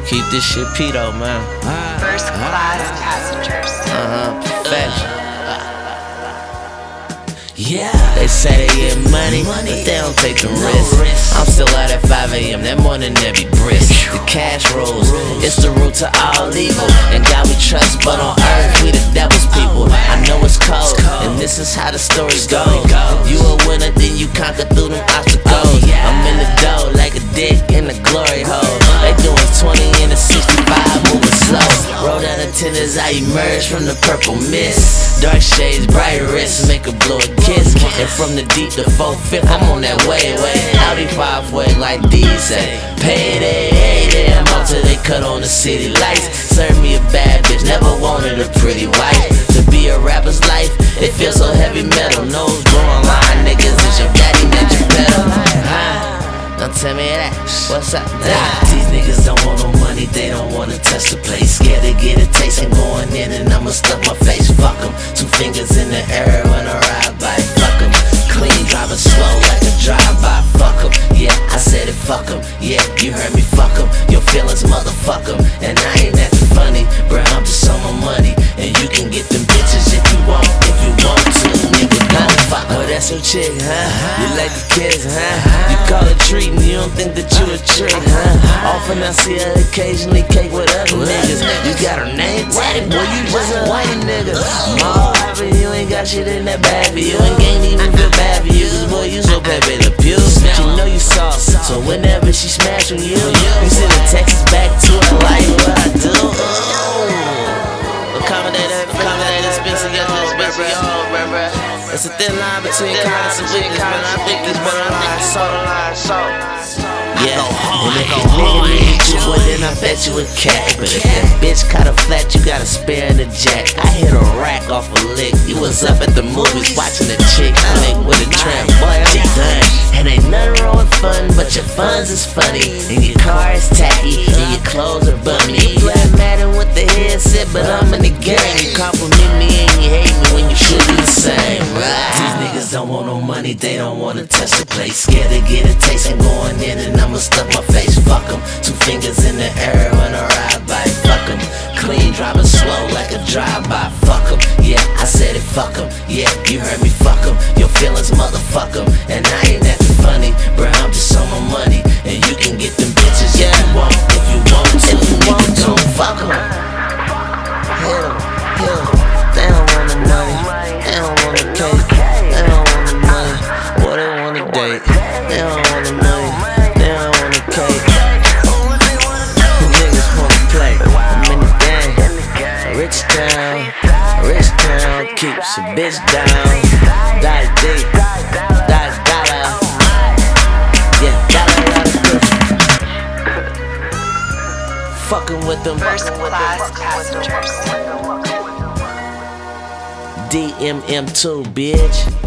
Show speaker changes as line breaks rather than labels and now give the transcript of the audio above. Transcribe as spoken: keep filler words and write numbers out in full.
Keep this shit pedo, man.
First class passengers.
Uh-huh, perfection. Yeah, they say they get money, but they don't take the risk. I'm still out at five A M, that morning they be brisk. The cash rolls, it's the root to all evil. And God we trust, but on earth we the devil's people. I know it's cold, and this is how the stories go. You a winner, then you conquer through them obstacles. I'm in the dough like a dick in the glory hole. They doing twenty in the sixty-five, moving slow. Roll down the tenders, I emerge from the purple mist. Dark shades, bright wrists, make a blow a kiss. And from the deep to four-fifth, I'm on that way, way. Audi five-way like D say. Payday, eight A M out till they cut on the city lights. Serve me a bad bitch, never wanted a pretty wife. To be a rapper's life, it feels so heavy metal. Nose growing line, niggas is your daddy, ninja pedal. Huh? Now tell me that, what's up? These niggas don't want no money, they don't wanna touch the place. Scared to get a taste, I'm going in and I'ma stuff my face. Fuck em, two fingers in the air when I ride by. Fuck em, clean, driving slow like a drive-by. Fuck em, yeah, I said it, fuck em. Yeah, you heard me, fuck em. Your feelings, motherfuck em. And I ain't acting funny, bruh, I'm just on my money. And you can get them bitches if you want, if you want to, nigga, don't fuck em. Oh, that's your chick, huh? You like the kids, huh? You call it treating, you don't think that you a trick, huh? Often I see her occasionally cake with other niggas. You got her name tatted, boy, you just a white nigga. Mall hopping, you ain't got shit in that bag for you. And ain't even feel bad for you, cause boy, you so Pepe Le Pew. But you know you soft, so whenever she smash on you, you send a text back to her like what I do. Accommodate that, accommodate that, Spencer, get this, baby, bruh. It's a thin line between kindness and weakness, man. I think it's borderline salt. Yeah, and if your nigga need you, well then I bet you a cat. But if that bitch caught a flat, you got a spare in the jack. I hit a rack off a lick. You was up at the movies watching a chick flick with a tramp. Boy, I'm done. And ain't nothing wrong with fun, but your funds is funny. And your car is tacky, and your clothes are bummy. You play Madden with the headset, but I'm in the game. You compliment me and you hate me when you should do the same. These niggas don't want no money, they don't wanna touch the place. Scared to get a taste, I'm going in and I'ma stuff my face. Fuck em, two fingers in the air when I ride by. Fuck em, clean, driving slow like a drive-by. Fuck em, yeah, I said it, fuck em. Yeah, you heard me, fuck em. Your feelings, motherfuck em. And I ain't acting funny, bruh, I'm just on my money. And you can get them bitches if you want, if you want to. If you want to, fuck em. Hell, hell, they don't want the money, they don't want the cake, they don't want the money, boy, they want the date, they don't want the money, they don't want the cake. Niggas wanna play, I'm in the game, rich town, rich town, keeps a bitch down, die deep, die dollar, yeah, dollar, dollar, fucking with them,
First class passengers.
D M M two, bitch.